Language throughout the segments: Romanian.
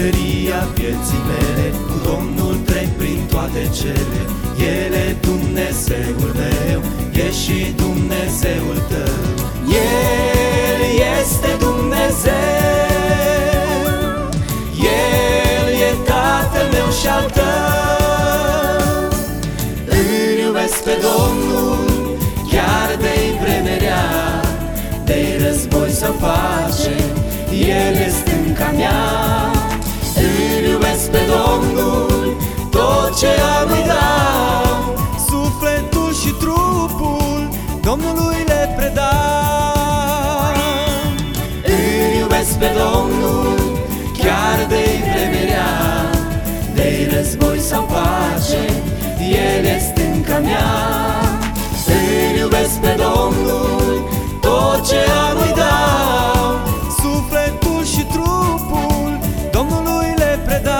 tăria vieții mele, cu Domnul trec prin toate cele. El e Dumnezeul meu, e și Dumnezeul tău. El este Dumnezeu, El e Tatăl meu și al tău. Îl iubesc pe Domnul, chiar de-i vreme rea, de-i război să face, El e stânca mea. Îl iubesc pe Domnul, tot ce am îi dau, sufletul și trupul Domnului le predau. Îl iubesc pe Domnul, chiar de-i vreme rea, de-i război sau pace, El e stânca mea. Îl iubesc pe Domnul, tot ce am îi dau, sufletul și trupul Domnului le predau.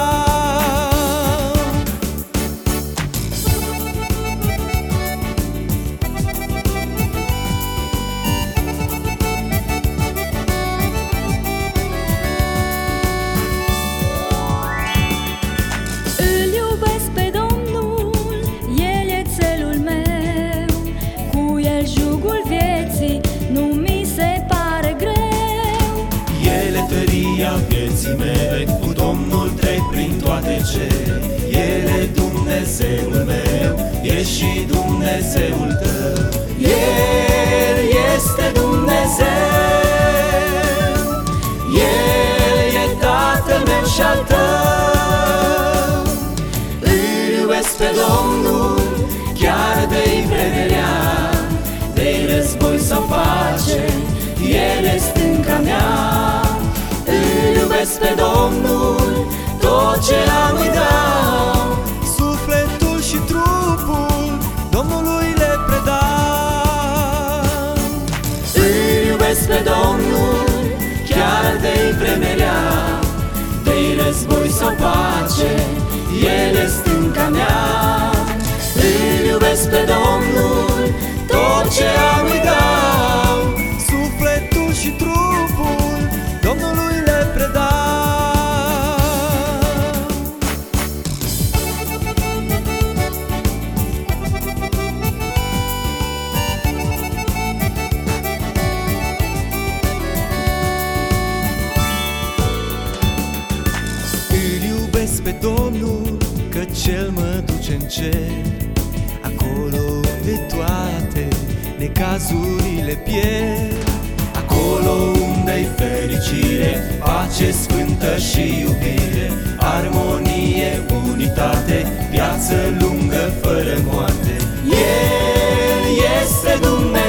Vieții mele, cu Domnul trec prin toate cele. El e Dumnezeul meu, e și Dumnezeul tău. El este Dumnezeu, El e Tatăl meu și al tău. Îl iubesc pe Domnul, chiar de-i vreme rea, de-i război sau pace, El e stânca mea. Îl iubesc pe Domnul, tot ce am îi dau, sufletul și trupul Domnului le predau. Îl iubesc pe Domnul, chiar de-i vreme rea, de-i război sau pace, El e stânca mea. Îl iubesc pe Domnul, tot ce am îi dau, sufletul și trupul Domnului le predau. Îl iubesc pe Domnul, căci El mă duce în cer, acolo unde toate necazurile pierd, acolo unde-i fericire, pace sfântă și iubire, armonie, unitate, viață lungă fără moarte. El este Dumnezeu.